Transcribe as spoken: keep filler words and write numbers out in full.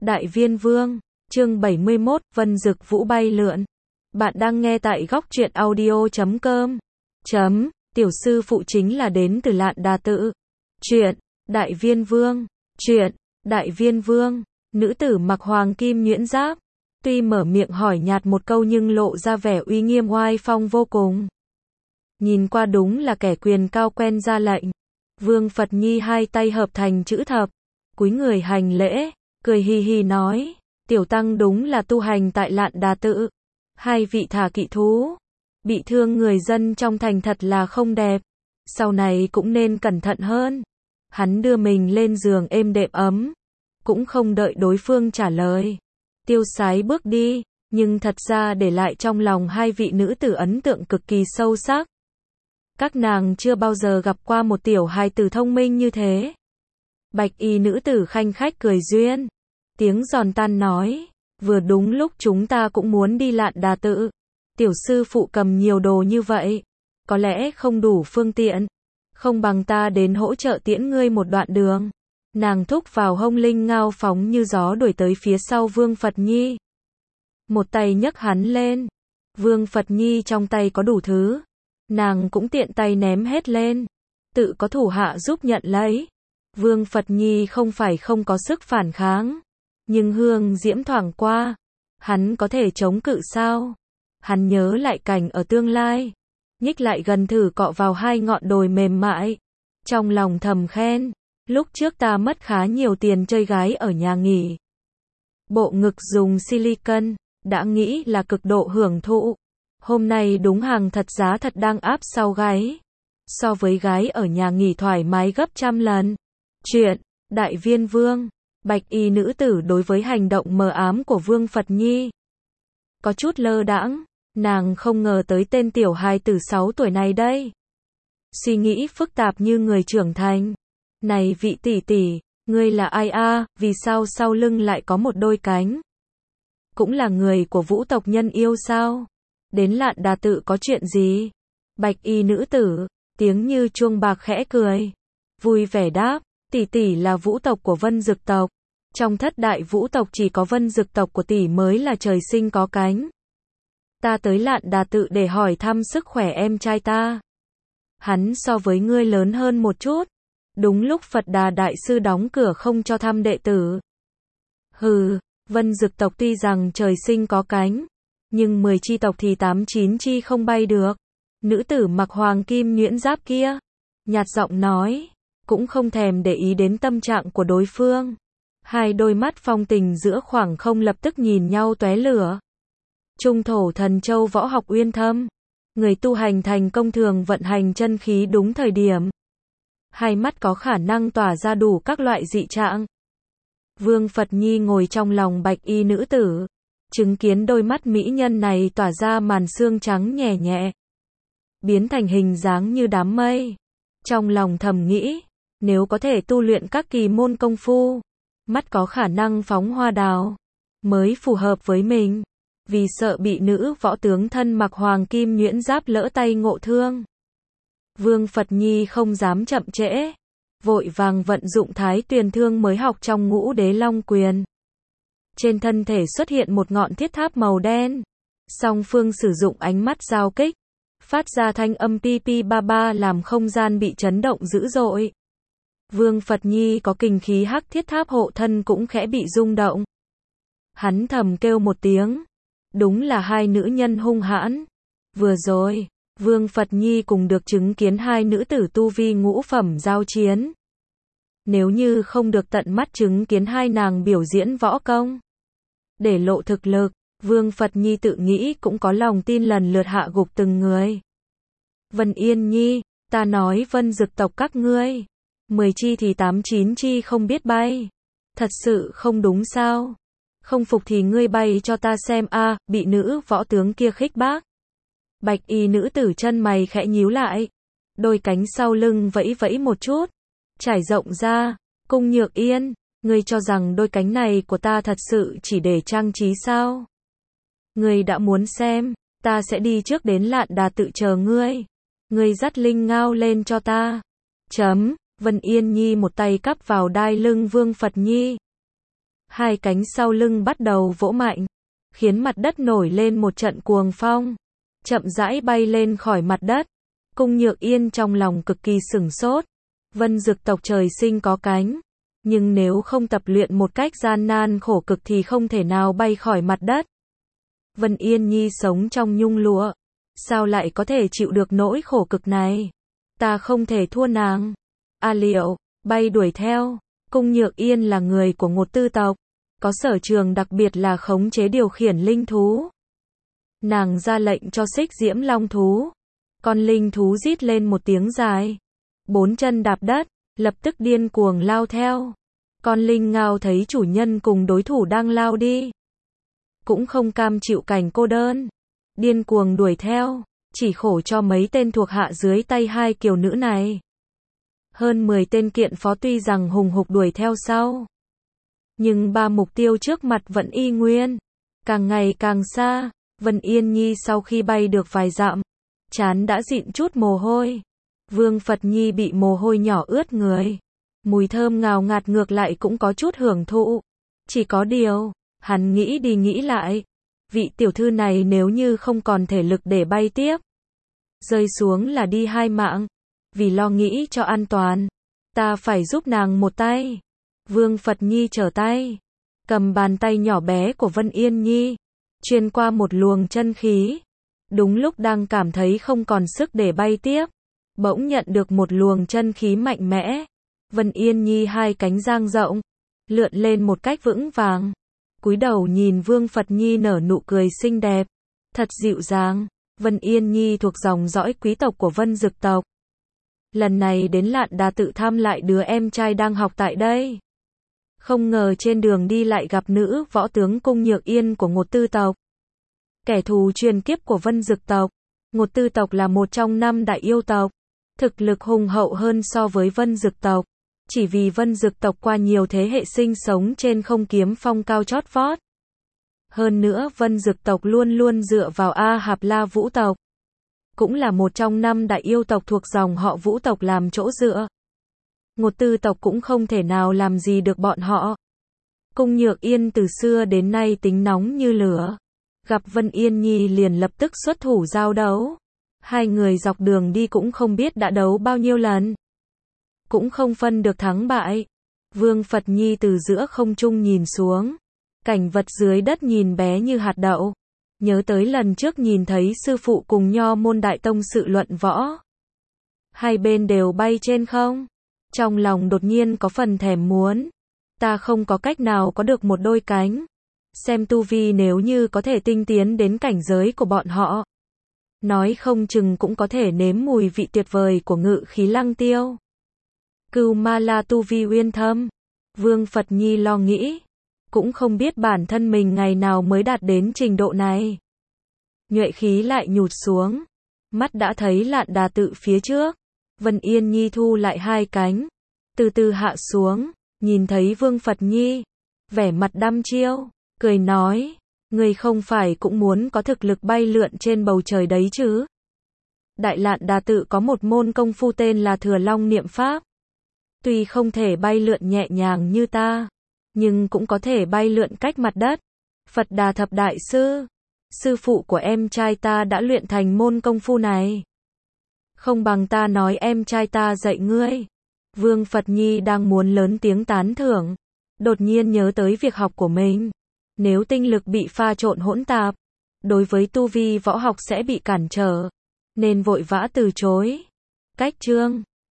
Đại Viên Vương, chương bảy mươi mốt, Vân Dực Vũ bay lượn. Bạn đang nghe tại góc truyện audio chấm com. Chấm, tiểu sư phụ chính là đến từ Lạn Đà Tự. Truyện, Đại Viên Vương. Truyện, Đại Viên Vương. Nữ tử mặc hoàng kim nhuyễn giáp. Tuy mở miệng hỏi nhạt một câu nhưng lộ ra vẻ uy nghiêm oai phong vô cùng. Nhìn qua đúng là kẻ quyền cao quen ra lệnh. Vương Phật Nhi hai tay hợp thành chữ thập, cúi người hành lễ, cười hì hì nói, tiểu tăng đúng là tu hành tại Lạn Đà Tự. Hai vị thả kỵ thú, bị thương người dân trong thành thật là không đẹp. Sau này cũng nên cẩn thận hơn. Hắn đưa mình lên giường êm đệm ấm, cũng không đợi đối phương trả lời. Tiêu sái bước đi, nhưng thật ra để lại trong lòng hai vị nữ tử ấn tượng cực kỳ sâu sắc. Các nàng chưa bao giờ gặp qua một tiểu hài tử thông minh như thế. Bạch y nữ tử khanh khách cười duyên. Tiếng giòn tan nói, vừa đúng lúc chúng ta cũng muốn đi Lạn Đà Tự. Tiểu sư phụ cầm nhiều đồ như vậy, có lẽ không đủ phương tiện. Không bằng ta đến hỗ trợ tiễn ngươi một đoạn đường. Nàng thúc vào hông linh ngao phóng như gió đuổi tới phía sau Vương Phật Nhi. Một tay nhấc hắn lên. Vương Phật Nhi trong tay có đủ thứ. Nàng cũng tiện tay ném hết lên. Tự có thủ hạ giúp nhận lấy. Vương Phật Nhi không phải không có sức phản kháng. Nhưng hương diễm thoảng qua. Hắn có thể chống cự sao? Hắn nhớ lại cảnh ở tương lai. Nhích lại gần thử cọ vào hai ngọn đồi mềm mại. Trong lòng thầm khen. Lúc trước ta mất khá nhiều tiền chơi gái ở nhà nghỉ. Bộ ngực dùng silicon. Đã nghĩ là cực độ hưởng thụ. Hôm nay đúng hàng thật giá thật đang áp sau gáy. So với gái ở nhà nghỉ thoải mái gấp trăm lần. Chuyện, Đại Viên Vương. Bạch y nữ tử đối với hành động mờ ám của Vương Phật Nhi có chút lơ đãng. Nàng không ngờ tới tên tiểu hài tử sáu tuổi này đây. Suy nghĩ phức tạp như người trưởng thành. Này vị tỷ tỷ, ngươi là ai a? Vì sao sau lưng lại có một đôi cánh? Cũng là người của vũ tộc nhân yêu sao? Đến Lạn Đà Tự có chuyện gì? Bạch y nữ tử, tiếng như chuông bạc khẽ cười. Vui vẻ đáp, tỷ tỷ là vũ tộc của Vân Dực tộc. Trong thất đại vũ tộc chỉ có Vân Dực tộc của tỷ mới là trời sinh có cánh. Ta tới Lạn Đà Tự để hỏi thăm sức khỏe em trai ta. Hắn so với ngươi lớn hơn một chút. Đúng lúc Phật Đà Đại Sư đóng cửa không cho thăm đệ tử. Hừ, Vân Dực tộc tuy rằng trời sinh có cánh, nhưng mười chi tộc thì tám chín chi không bay được. Nữ tử mặc hoàng kim nhuyễn giáp kia, nhạt giọng nói, cũng không thèm để ý đến tâm trạng của đối phương. Hai đôi mắt phong tình giữa khoảng không lập tức nhìn nhau tóe lửa. Trung thổ thần châu võ học uyên thâm. Người tu hành thành công thường vận hành chân khí đúng thời điểm. Hai mắt có khả năng tỏa ra đủ các loại dị trạng. Vương Phật Nhi ngồi trong lòng bạch y nữ tử. Chứng kiến đôi mắt mỹ nhân này tỏa ra màn sương trắng nhẹ nhẹ. Biến thành hình dáng như đám mây. Trong lòng thầm nghĩ, nếu có thể tu luyện các kỳ môn công phu, mắt có khả năng phóng hoa đào, mới phù hợp với mình. Vì sợ bị nữ võ tướng thân mặc hoàng kim nhuyễn giáp lỡ tay ngộ thương. Vương Phật Nhi không dám chậm trễ. Vội vàng vận dụng thái tuyền thương mới học trong ngũ đế long quyền. Trên thân thể xuất hiện một ngọn thiết tháp màu đen. Song phương sử dụng ánh mắt giao kích. Phát ra thanh âm pi pi ba ba làm không gian bị chấn động dữ dội. Vương Phật Nhi có kình khí hắc thiết tháp hộ thân cũng khẽ bị rung động. Hắn thầm kêu một tiếng. Đúng là hai nữ nhân hung hãn. Vừa rồi, Vương Phật Nhi cùng được chứng kiến hai nữ tử tu vi ngũ phẩm giao chiến. Nếu như không được tận mắt chứng kiến hai nàng biểu diễn võ công, để lộ thực lực, Vương Phật Nhi tự nghĩ cũng có lòng tin lần lượt hạ gục từng người. Vân Yên Nhi, ta nói Vân Dực tộc các ngươi, mười chi thì tám chín chi không biết bay. Thật sự không đúng sao? Không phục thì ngươi bay cho ta xem a, à, bị nữ võ tướng kia khích bác. Bạch y nữ tử chân mày khẽ nhíu lại. Đôi cánh sau lưng vẫy vẫy một chút. Trải rộng ra. Cung Nhược Yên, ngươi cho rằng đôi cánh này của ta thật sự chỉ để trang trí sao? Ngươi đã muốn xem, ta sẽ đi trước đến Lạn Đà Tự chờ ngươi. Ngươi dắt linh ngao lên cho ta. Chấm, Vân Yên Nhi một tay cắp vào đai lưng Vương Phật Nhi. Hai cánh sau lưng bắt đầu vỗ mạnh, khiến mặt đất nổi lên một trận cuồng phong, chậm rãi bay lên khỏi mặt đất. Cung Nhược Yên trong lòng cực kỳ sửng sốt. Vân Dực tộc trời sinh có cánh, nhưng nếu không tập luyện một cách gian nan khổ cực thì không thể nào bay khỏi mặt đất. Vân Yên Nhi sống trong nhung lụa, sao lại có thể chịu được nỗi khổ cực này? Ta không thể thua nàng. A Liệu, bay đuổi theo. Cung Nhược Yên là người của Ngột Tư tộc, có sở trường đặc biệt là khống chế điều khiển linh thú. Nàng ra lệnh cho Xích Diễm Long thú. Con linh thú rít lên một tiếng dài, bốn chân đạp đất, lập tức điên cuồng lao theo. Con linh ngao thấy chủ nhân cùng đối thủ đang lao đi, cũng không cam chịu cảnh cô đơn, điên cuồng đuổi theo, chỉ khổ cho mấy tên thuộc hạ dưới tay hai kiều nữ này. Hơn mười tên kiện phó tuy rằng hùng hục đuổi theo sau, nhưng ba mục tiêu trước mặt vẫn y nguyên, càng ngày càng xa. Vân Yên Nhi sau khi bay được vài dặm, trán đã dịn chút mồ hôi. Vương Phật Nhi bị mồ hôi nhỏ ướt người, mùi thơm ngào ngạt ngược lại cũng có chút hưởng thụ. Chỉ có điều, hắn nghĩ đi nghĩ lại, vị tiểu thư này nếu như không còn thể lực để bay tiếp, rơi xuống là đi hai mạng. Vì lo nghĩ cho an toàn, ta phải giúp nàng một tay. Vương Phật Nhi trở tay, cầm bàn tay nhỏ bé của Vân Yên Nhi, truyền qua một luồng chân khí. Đúng lúc đang cảm thấy không còn sức để bay tiếp, bỗng nhận được một luồng chân khí mạnh mẽ. Vân Yên Nhi hai cánh dang rộng, lượn lên một cách vững vàng, cúi đầu nhìn Vương Phật Nhi nở nụ cười xinh đẹp, thật dịu dàng. Vân Yên Nhi thuộc dòng dõi quý tộc của Vân Dực tộc. Lần này đến Lạn Đà tự thăm lại đứa em trai đang học tại đây. Không ngờ trên đường đi lại gặp nữ võ tướng Cung Nhược Yên của Ngột Tư tộc, kẻ thù truyền kiếp của Vân Dực tộc. Ngột Tư tộc là một trong năm đại yêu tộc, thực lực hùng hậu hơn so với Vân Dực tộc. Chỉ vì Vân Dực tộc qua nhiều thế hệ sinh sống trên không kiếm phong cao chót vót. Hơn nữa Vân Dực tộc luôn luôn dựa vào A Hạp La Vũ tộc, cũng là một trong năm đại yêu tộc thuộc dòng họ Vũ tộc làm chỗ dựa. Ngột Tư tộc cũng không thể nào làm gì được bọn họ. Cung Nhược Yên từ xưa đến nay tính nóng như lửa, gặp Vân Yên Nhi liền lập tức xuất thủ giao đấu. Hai người dọc đường đi cũng không biết đã đấu bao nhiêu lần, cũng không phân được thắng bại. Vương Phật Nhi từ giữa không trung nhìn xuống, cảnh vật dưới đất nhìn bé như hạt đậu. Nhớ tới lần trước nhìn thấy sư phụ cùng Nho môn đại tông sự luận võ, hai bên đều bay trên không, trong lòng đột nhiên có phần thèm muốn. Ta không có cách nào có được một đôi cánh, xem tu vi nếu như có thể tinh tiến đến cảnh giới của bọn họ, nói không chừng cũng có thể nếm mùi vị tuyệt vời của ngự khí lăng tiêu. Cửu Ma La tu vi uyên thâm, Vương Phật Nhi lo nghĩ, cũng không biết bản thân mình ngày nào mới đạt đến trình độ này. Nhuệ khí lại nhụt xuống, mắt đã thấy Lạn Đà tự phía trước. Vân Yên Nhi thu lại hai cánh, từ từ hạ xuống, nhìn thấy Vương Phật Nhi, vẻ mặt đăm chiêu, cười nói, người không phải cũng muốn có thực lực bay lượn trên bầu trời đấy chứ? Đại Lạn Đà tự có một môn công phu tên là Thừa Long Niệm Pháp. Tuy không thể bay lượn nhẹ nhàng như ta, nhưng cũng có thể bay lượn cách mặt đất. Phật Đà Thập Đại Sư, sư phụ của em trai ta đã luyện thành môn công phu này. Không bằng ta nói em trai ta dạy ngươi. Vương Phật Nhi đang muốn lớn tiếng tán thưởng, đột nhiên nhớ tới việc học của mình. Nếu tinh lực bị pha trộn hỗn tạp, đối với tu vi võ học sẽ bị cản trở, nên vội vã từ chối. Cách chương